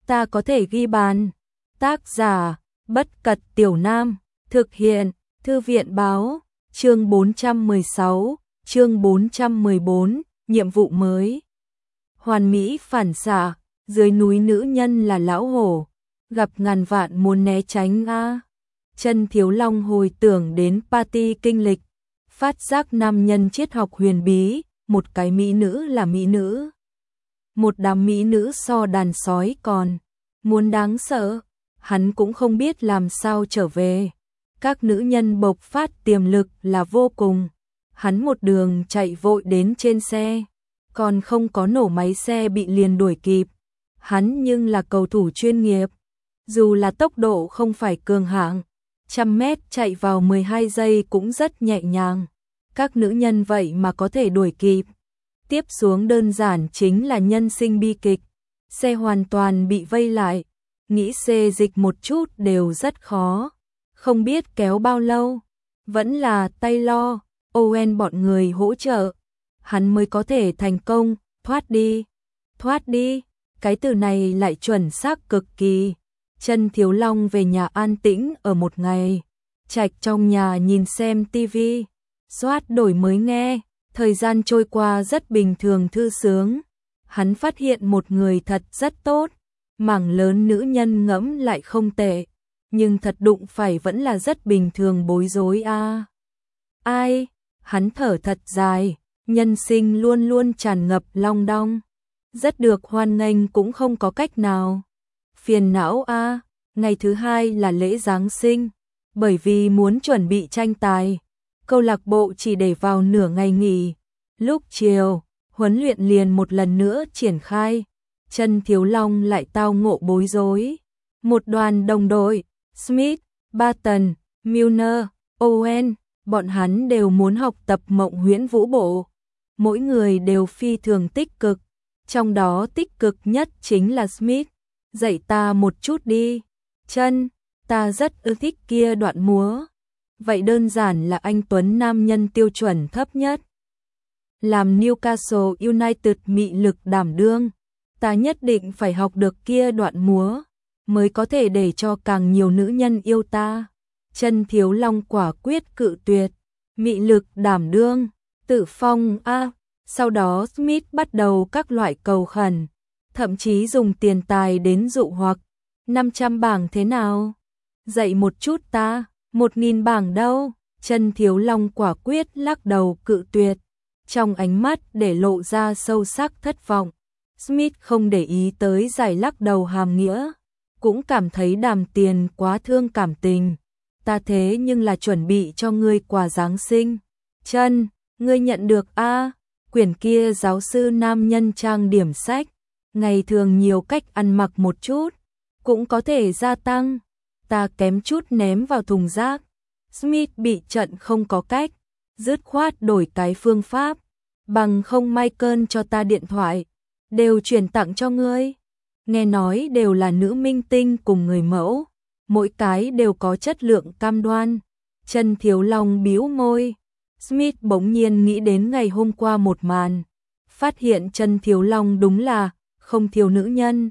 ta có thể ghi bàn. Tác giả, Bất Cật Tiểu Nam, thực hiện, Thư viện báo, chương 416, chương 414, nhiệm vụ mới. Hoàn mỹ phản xạ, dưới núi nữ nhân là lão hổ, gặp ngàn vạn muốn né tránh a. Chân Thiếu Long hồi tưởng đến party kinh lịch, phát giác nam nhân triết học huyền bí, một cái mỹ nữ là mỹ nữ. Một đám mỹ nữ so đàn sói còn muốn đáng sợ, hắn cũng không biết làm sao trở về. Các nữ nhân bộc phát tiềm lực là vô cùng. Hắn một đường chạy vội đến trên xe, còn không có nổ máy xe bị liền đuổi kịp. Hắn nhưng là cầu thủ chuyên nghiệp, dù là tốc độ không phải cường hạng, 100 mét chạy vào 12 giây cũng rất nhẹ nhàng. Các nữ nhân vậy mà có thể đuổi kịp. Tiếp xuống đơn giản chính là nhân sinh bi kịch. Xe hoàn toàn bị vây lại, nghĩ xê dịch một chút đều rất khó. Không biết kéo bao lâu, vẫn là Taylor, Owen bọn người hỗ trợ, hắn mới có thể thành công, thoát đi. Thoát đi, cái từ này lại chuẩn xác cực kỳ. Chân Thiếu Long về nhà an tĩnh ở một ngày, trạch trong nhà nhìn xem tivi, soát đổi mới nghe, thời gian trôi qua rất bình thường thư sướng. Hắn phát hiện một người thật rất tốt, mảng lớn nữ nhân ngẫm lại không tệ, nhưng thật đụng phải vẫn là rất bình thường bối rối a. Ai? Hắn thở thật dài, nhân sinh luôn luôn tràn ngập long đong, rất được hoan nghênh cũng không có cách nào. Phiền não a. Ngày thứ hai là lễ Giáng sinh, bởi vì muốn chuẩn bị tranh tài, câu lạc bộ chỉ để vào nửa ngày nghỉ. Lúc chiều, huấn luyện liền một lần nữa triển khai. Chân Thiếu Long lại tao ngộ bối rối. Một đoàn đồng đội, Smith, Barton, Milner, Owen, bọn hắn đều muốn học tập mộng huyễn vũ bộ. Mỗi người đều phi thường tích cực, trong đó tích cực nhất chính là Smith. Dạy ta một chút đi. Chân, ta rất ưa thích kia đoạn múa. Vậy đơn giản là anh tuấn nam nhân tiêu chuẩn thấp nhất. Làm Newcastle United mị lực đảm đương, ta nhất định phải học được kia đoạn múa, mới có thể để cho càng nhiều nữ nhân yêu ta. Chân Thiếu Long quả quyết cự tuyệt. Mị lực đảm đương, tự phong a. Sau đó Smith bắt đầu các loại cầu khẩn, thậm chí dùng tiền tài đến dụ hoặc. 500 bảng thế nào? Dạy một chút ta. 1000 bảng đâu? Chân Thiếu Long quả quyết lắc đầu cự tuyệt, trong ánh mắt để lộ ra sâu sắc thất vọng. Smith không để ý tới giải lắc đầu hàm nghĩa, cũng cảm thấy đàm tiền quá thương cảm tình. Ta thế nhưng là chuẩn bị cho ngươi quà Giáng sinh. Chân, ngươi nhận được a? Quyển kia giáo sư nam nhân trang điểm sách, ngày thường nhiều cách ăn mặc một chút, cũng có thể gia tăng. Ta kém chút ném vào thùng rác. Smith bị trận không có cách, dứt khoát đổi cái phương pháp. Bằng không Michael cho ta điện thoại, đều chuyển tặng cho ngươi. Nghe nói đều là nữ minh tinh cùng người mẫu, mỗi cái đều có chất lượng cam đoan. Chân Thiếu Long bĩu môi. Smith bỗng nhiên nghĩ đến ngày hôm qua một màn, phát hiện Chân Thiếu Long đúng là không thiếu nữ nhân.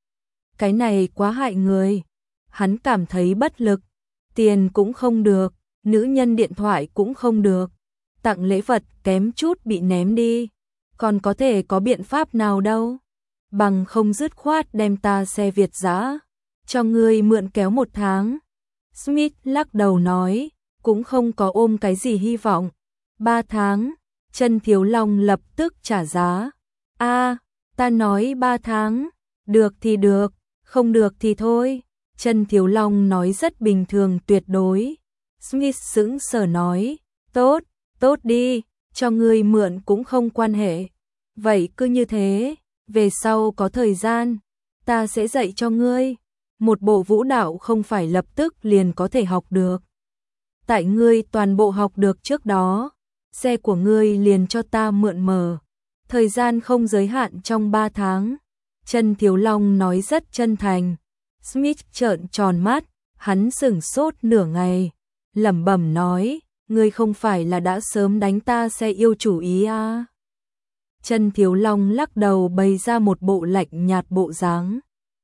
Cái này quá hại người. Hắn cảm thấy bất lực, tiền cũng không được, nữ nhân điện thoại cũng không được, tặng lễ vật kém chút bị ném đi, còn có thể có biện pháp nào đâu. Bằng không dứt khoát đem ta xe Việt dã, cho ngươi mượn kéo 1 tháng. Smith lắc đầu nói, cũng không có ôm cái gì hy vọng. 3 tháng, Chân Thiếu Long lập tức trả giá. A, ta nói 3 tháng, được thì được, không được thì thôi. Chân Thiếu Long nói rất bình thường tuyệt đối. Smith sững sờ nói, tốt, tốt đi, cho ngươi mượn cũng không quan hệ. Vậy cứ như thế, về sau có thời gian, ta sẽ dạy cho ngươi. Một bộ vũ đạo không phải lập tức liền có thể học được. Tại ngươi toàn bộ học được trước đó, xe của ngươi liền cho ta mượn mở. Thời gian không giới hạn trong 3 tháng. Chân Thiếu Long nói rất chân thành. Smith trợn tròn mắt, hắn sửng sốt nửa ngày, lẩm bẩm nói, ngươi không phải là đã sớm đánh ta xe yêu chủ ý à? Chân Thiếu Long lắc đầu bày ra một bộ lạnh nhạt bộ dáng.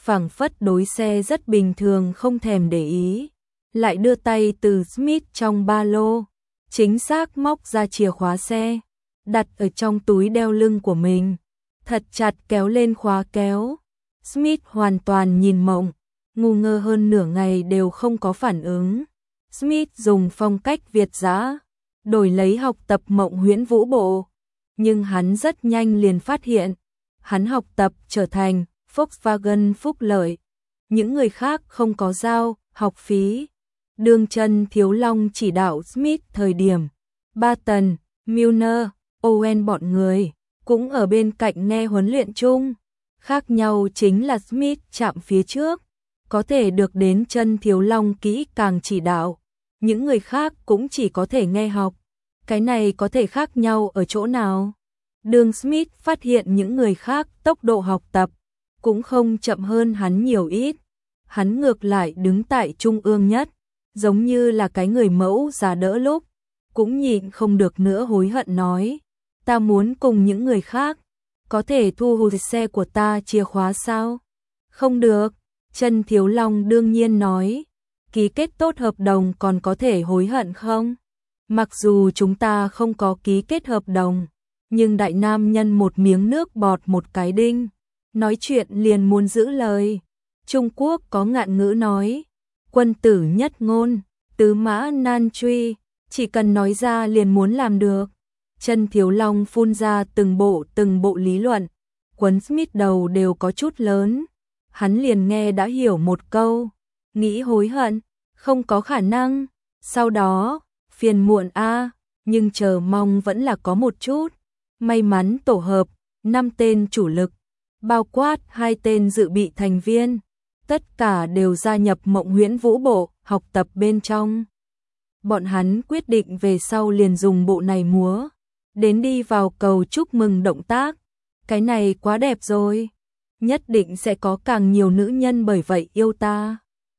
phảng phất đối xe rất bình thường không thèm để ý, lại đưa tay từ Smith trong ba lô, chính xác móc ra chìa khóa xe, đặt ở trong túi đeo lưng của mình, thật chặt kéo lên khóa kéo. Smith hoàn toàn nhìn mộng, ngu ngơ hơn nửa ngày đều không có phản ứng. Smith dùng phong cách Việt dã, đổi lấy học tập mộng huyễn vũ bộ, nhưng hắn rất nhanh liền phát hiện, hắn học tập trở thành Volkswagen phúc lợi, những người khác không có giao học phí. Đương Trần Thiếu Long chỉ đạo Smith thời điểm, Barton, Milner, Owen bọn người cũng ở bên cạnh nghe huấn luyện chung. Khác nhau chính là Smith chạm phía trước, có thể được đến Trần Thiếu Long kỹ càng chỉ đạo, những người khác cũng chỉ có thể nghe học. Cái này có thể khác nhau ở chỗ nào? Đường Smith phát hiện những người khác tốc độ học tập cũng không chậm hơn hắn nhiều ít. Hắn ngược lại đứng tại trung ương nhất, giống như là cái người mẫu già đỡ lúc, cũng nhịn không được nữa hối hận nói, ta muốn cùng những người khác, có thể thu hồi xe của ta chìa khóa sao? Không được, Trần Thiếu Long đương nhiên nói, ký kết tốt hợp đồng còn có thể hối hận không? Mặc dù chúng ta không có ký kết hợp đồng, nhưng đại nam nhân một miếng nước bọt một cái đinh, nói chuyện liền muốn giữ lời. Trung Quốc có ngạn ngữ nói, quân tử nhất ngôn, tứ mã nan truy, chỉ cần nói ra liền muốn làm được. Trần Thiếu Long phun ra từng bộ lý luận, quấn Smith đầu đều có chút lớn. Hắn liền nghe đã hiểu một câu, nghĩ hối hận, không có khả năng. Sau đó, phiền muộn nhưng chờ mong vẫn là có một chút. May mắn tổ hợp, 5 tên chủ lực, bao quát 2 tên dự bị thành viên, tất cả đều gia nhập mộng huyễn vũ bộ, học tập bên trong. Bọn hắn quyết định về sau liền dùng bộ này múa, đến đi vào cầu chúc mừng động tác. Cái này quá đẹp rồi, nhất định sẽ có càng nhiều nữ nhân bởi vậy yêu ta.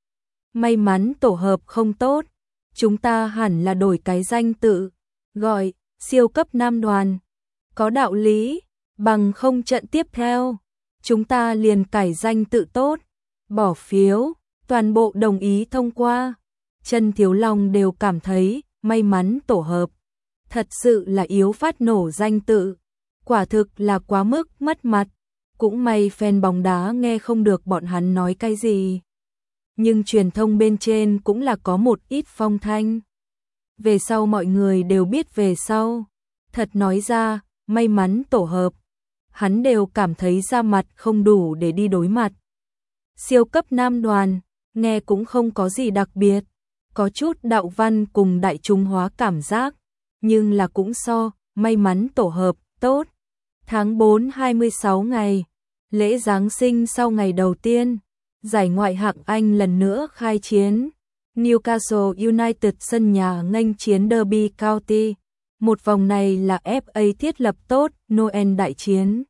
May mắn tổ hợp không tốt, chúng ta hẳn là đổi cái danh tự, gọi siêu cấp nam đoàn. Có đạo lý, bằng không trận tiếp theo, chúng ta liền cải danh tự tốt. Bỏ phiếu, toàn bộ đồng ý thông qua. Trần Thiếu Long đều cảm thấy may mắn tổ hợp, thật sự là yếu phát nổ danh tự, quả thực là quá mức mất mặt. Cũng may fan bóng đá nghe không được bọn hắn nói cái gì, nhưng truyền thông bên trên cũng là có một ít phong thanh. Về sau mọi người đều biết về sau, thật nói ra, may mắn tổ hợp, hắn đều cảm thấy da mặt không đủ để đi đối mặt. Siêu cấp nam đoàn, nghe cũng không có gì đặc biệt, có chút đạo văn cùng đại trung hóa cảm giác, nhưng là cũng so, may mắn tổ hợp, tốt. Tháng 4 26 ngày, lễ Giáng sinh sau ngày đầu tiên, giải ngoại hạng Anh lần nữa khai chiến. Newcastle United sân nhà nghênh chiến Derby County. Một vòng này là FA thiết lập tốt, Noel đại chiến.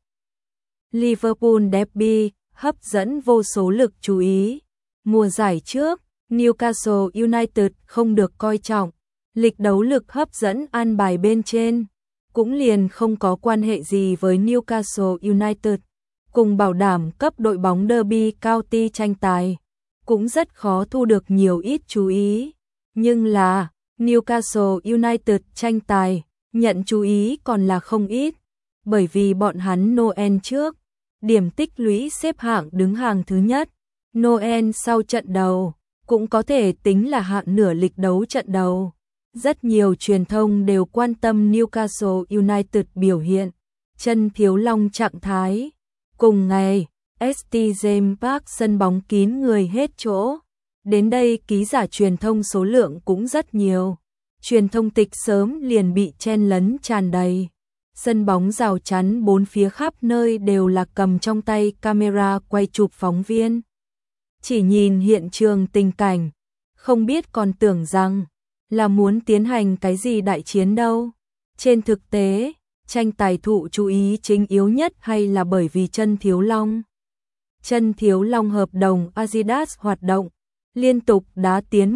Liverpool Derby hấp dẫn vô số lực chú ý. Mùa giải trước, Newcastle United không được coi trọng, lịch đấu lực hấp dẫn an bài bên trên, cũng liền không có quan hệ gì với Newcastle United, cùng bảo đảm cấp đội bóng Derby County tranh tài, cũng rất khó thu được nhiều ít chú ý. Nhưng là, Newcastle United tranh tài, nhận chú ý còn là không ít, bởi vì bọn hắn Noel trước, điểm tích lũy xếp hạng đứng hàng thứ nhất. Noel sau trận đầu, cũng có thể tính là hạng nửa lịch đấu trận đầu. Rất nhiều truyền thông đều quan tâm Newcastle United biểu hiện. Trần Thiếu Long trạng thái. Cùng ngày, St James Park sân bóng kín người hết chỗ. Đến đây ký giả truyền thông số lượng cũng rất nhiều. Truyền thông tịch sớm liền bị chen lấn tràn đầy. Sân bóng rào chắn bốn phía khắp nơi đều là cầm trong tay camera quay chụp phóng viên. Chỉ nhìn hiện trường tình cảnh, không biết còn tưởng rằng là muốn tiến hành cái gì đại chiến đâu. Trên thực tế, tranh tài thụ chú ý chính yếu nhất hay là bởi vì Trần Thiếu Long. Trần Thiếu Long hợp đồng Adidas hoạt động, liên tục đá tiến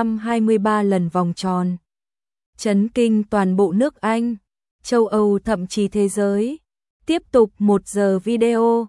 123 lần vòng tròn. Chấn kinh toàn bộ nước Anh, châu Âu thậm chí thế giới. Tiếp tục 1 giờ video.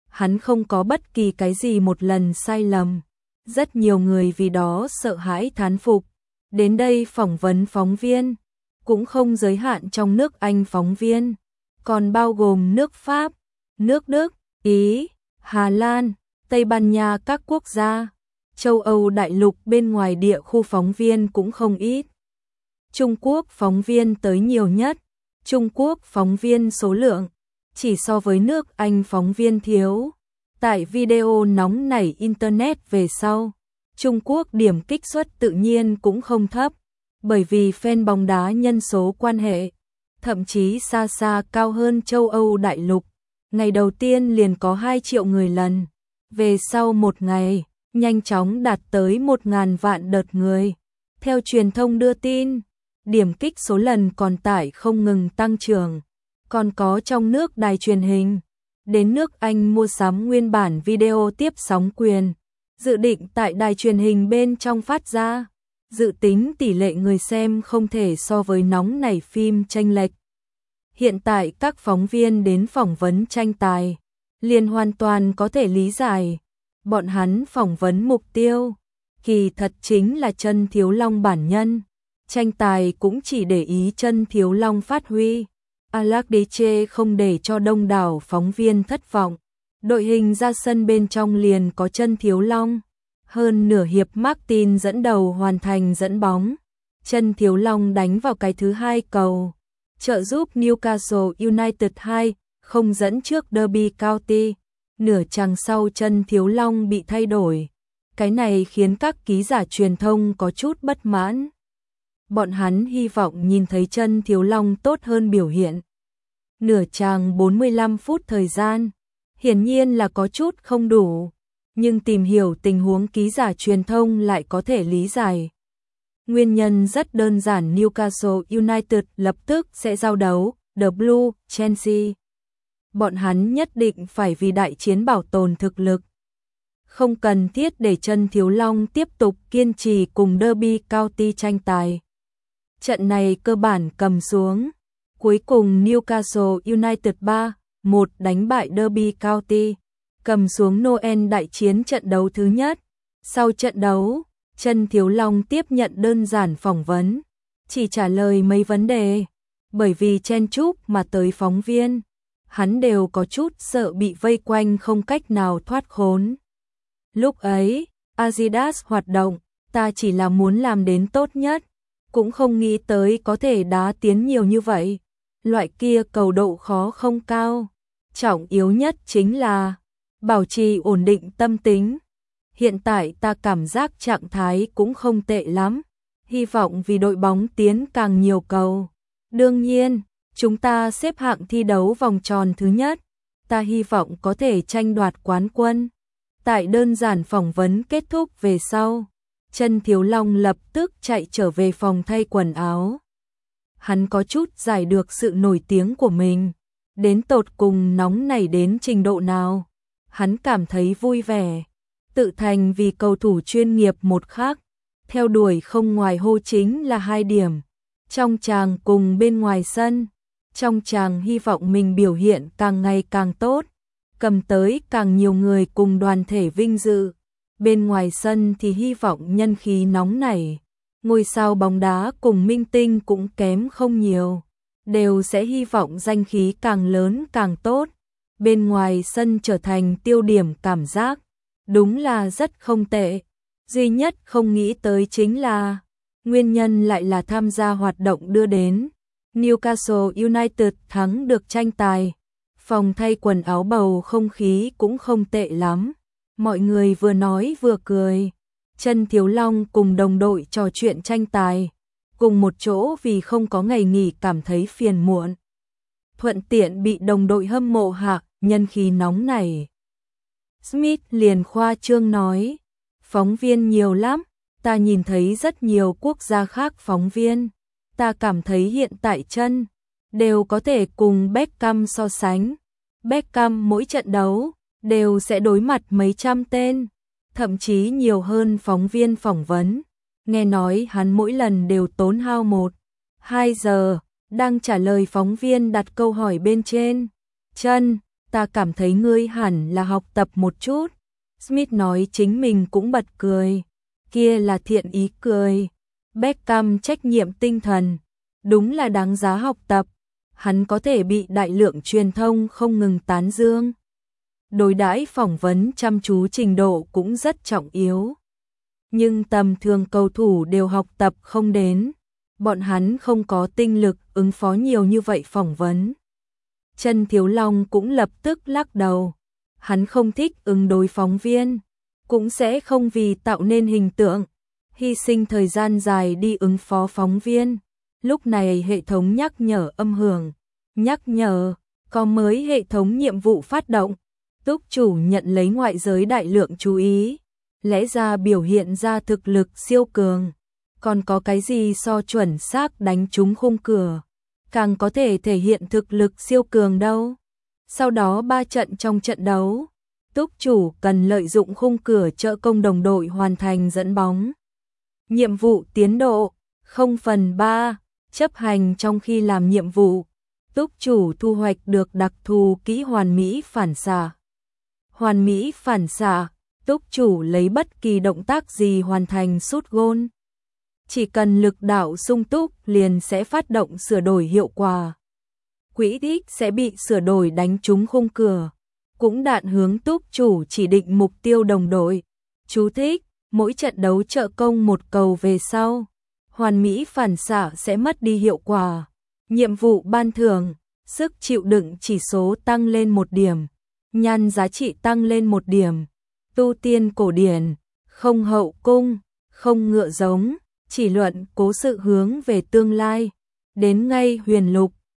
hắn không có bất kỳ cái gì một lần sai lầm. Rất nhiều người vì đó sợ hãi thán phục. Đến đây phỏng vấn phóng viên, cũng không giới hạn trong nước Anh phóng viên, còn bao gồm nước Pháp, nước Đức, Ý, Hà Lan, Tây Ban Nha, các quốc gia châu Âu đại lục bên ngoài địa khu phóng viên cũng không ít. Trung Quốc phóng viên tới nhiều nhất. Trung Quốc phóng viên số lượng chỉ so với nước Anh phóng viên thiếu. Tại video nóng nảy Internet về sau, Trung Quốc điểm kích suất tự nhiên cũng không thấp, bởi vì fan bóng đá nhân số quan hệ, thậm chí xa xa cao hơn châu Âu đại lục. Ngày đầu tiên liền có 2 triệu người lần, về sau một ngày, nhanh chóng đạt tới 1.000 vạn đợt người. Theo truyền thông đưa tin, điểm kích số lần còn tải không ngừng tăng trưởng, còn có trong nước đài truyền hình. Đến nước Anh mua sắm nguyên bản video tiếp sóng quyền, dự định tại đài truyền hình bên trong phát ra. Dự tính tỷ lệ người xem không thể so với nóng nảy phim chênh lệch. Hiện tại các phóng viên đến phỏng vấn tranh tài, liền hoàn toàn có thể lý giải. Bọn hắn phỏng vấn mục tiêu, kỳ thật chính là Chân Thiếu Long bản nhân. Tranh tài cũng chỉ để ý Chân Thiếu Long phát huy. Alakdeche không để cho đông đảo phóng viên thất vọng. Đội hình ra sân bên trong liền có Chân Thiếu Long. Hơn nửa hiệp Martin dẫn đầu hoàn thành dẫn bóng. Chân Thiếu Long đánh vào cái thứ 2 cầu, trợ giúp Newcastle United 2-0 dẫn trước Derby County. Nửa chặng sau Chân Thiếu Long bị thay đổi. Cái này khiến các ký giả truyền thông có chút bất mãn. Bọn hắn hy vọng nhìn thấy Chân Thiếu Long tốt hơn biểu hiện. Nửa chặng 45 phút thời gian, hiển nhiên là có chút không đủ, nhưng tìm hiểu tình huống ký giả truyền thông lại có thể lý giải. Nguyên nhân rất đơn giản, Newcastle United lập tức sẽ giao đấu The Blue Chelsea. Bọn hắn nhất định phải vì đại chiến bảo tồn thực lực. Không cần thiết để Chân Thiếu Long tiếp tục kiên trì cùng Derby County tranh tài. Trận này cơ bản cầm xuống. Cuối cùng Newcastle United 3-1 đánh bại Derby County, cầm xuống Noel đại chiến trận đấu thứ nhất. Sau trận đấu, Chân Thiếu Long tiếp nhận đơn giản phỏng vấn, chỉ trả lời mấy vấn đề, bởi vì chen chúc mà tới phóng viên, hắn đều có chút sợ bị vây quanh không cách nào thoát khốn. Lúc ấy, Adidas hoạt động, ta chỉ là muốn làm đến tốt nhất, cũng không nghĩ tới có thể đá tiến nhiều như vậy. Loại kia cầu độ khó không cao, trọng yếu nhất chính là bảo trì ổn định tâm tính. Hiện tại ta cảm giác trạng thái cũng không tệ lắm, hy vọng vì đội bóng tiến càng nhiều cầu. Đương nhiên, chúng ta xếp hạng thi đấu vòng tròn thứ nhất, ta hy vọng có thể tranh đoạt quán quân. Tại đơn giản phỏng vấn kết thúc về sau, Chân Thiếu Long lập tức chạy trở về phòng thay quần áo. Hắn có chút giải được sự nổi tiếng của mình, đến tột cùng nóng nảy đến trình độ nào. Hắn cảm thấy vui vẻ, tự thành vì cầu thủ chuyên nghiệp một khác, theo đuổi không ngoài hô chính là 2 điểm, trong tràng cùng bên ngoài sân. Trong tràng hy vọng mình biểu hiện càng ngày càng tốt, cầm tới càng nhiều người cùng đoàn thể vinh dự. Bên ngoài sân thì hy vọng nhân khí nóng nảy. Ngôi sao bóng đá cùng minh tinh cũng kém không nhiều, đều sẽ hy vọng danh khí càng lớn càng tốt. Bên ngoài sân trở thành tiêu điểm cảm giác, đúng là rất không tệ. Duy nhất không nghĩ tới chính là, nguyên nhân lại là tham gia hoạt động đưa đến. Newcastle United thắng được tranh tài. Phòng thay quần áo bầu không khí cũng không tệ lắm. Mọi người vừa nói vừa cười. Chân Thiếu Long cùng đồng đội trò chuyện tranh tài, cùng một chỗ vì không có ngày nghỉ cảm thấy phiền muộn. Thuận tiện bị đồng đội hâm mộ hạ, nhân khí nóng này. Smith liền khoa trương nói, phóng viên nhiều lắm, ta nhìn thấy rất nhiều quốc gia khác phóng viên. Ta cảm thấy hiện tại Chân đều có thể cùng Beckham so sánh. Beckham mỗi trận đấu đều sẽ đối mặt mấy trăm tên, thậm chí nhiều hơn phóng viên phỏng vấn. Nghe nói hắn mỗi lần đều tốn hao 1-2 giờ đang trả lời phóng viên đặt câu hỏi bên trên. Chân ta cảm thấy ngươi hẳn là học tập một chút. Smith nói chính mình cũng bật cười. Kia là thiện ý cười. Beckham trách nhiệm tinh thần. Đúng là đáng giá học tập. Hắn có thể bị đại lượng truyền thông không ngừng tán dương. Đối đãi phỏng vấn chăm chú trình độ cũng rất trọng yếu. Nhưng tầm thường cầu thủ đều học tập không đến. Bọn hắn không có tinh lực ứng phó nhiều như vậy phỏng vấn. Trần Thiếu Long cũng lập tức lắc đầu. Hắn không thích ứng đối phóng viên, cũng sẽ không vì tạo nên hình tượng, hy sinh thời gian dài đi ứng phó phóng viên. Lúc này hệ thống nhắc nhở âm hưởng. Nhắc nhở, có mới hệ thống nhiệm vụ phát động. Túc chủ nhận lấy ngoại giới đại lượng chú ý. Lẽ ra biểu hiện ra thực lực siêu cường. Còn có cái gì so chuẩn xác đánh trúng khung cửa. Càng có thể thể hiện thực lực siêu cường đâu. Sau đó 3 trận trong trận đấu, túc chủ cần lợi dụng khung cửa trợ công đồng đội hoàn thành dẫn bóng. Nhiệm vụ tiến độ 0/3, chấp hành trong khi làm nhiệm vụ. Túc chủ thu hoạch được đặc thù kỹ hoàn mỹ phản xạ. Hoàn mỹ phản xạ, túc chủ lấy bất kỳ động tác gì hoàn thành sút gôn. Chỉ cần lực đạo sung túc liền sẽ phát động sửa đổi hiệu quả. Quỹ tích sẽ bị sửa đổi đánh trúng khung cửa. Cũng đạn hướng túc chủ chỉ định mục tiêu đồng đội. Chú thích, mỗi trận đấu trợ công một cầu về sau. Hoàn mỹ phản xạ sẽ mất đi hiệu quả. Nhiệm vụ ban thưởng, sức chịu đựng chỉ số tăng lên 1 điểm. Nhan giá trị tăng lên 1 điểm. Tu tiên cổ điển, không hậu cung, không ngựa giống. Chỉ luận cố sự hướng về tương lai. Đến ngay huyền lục,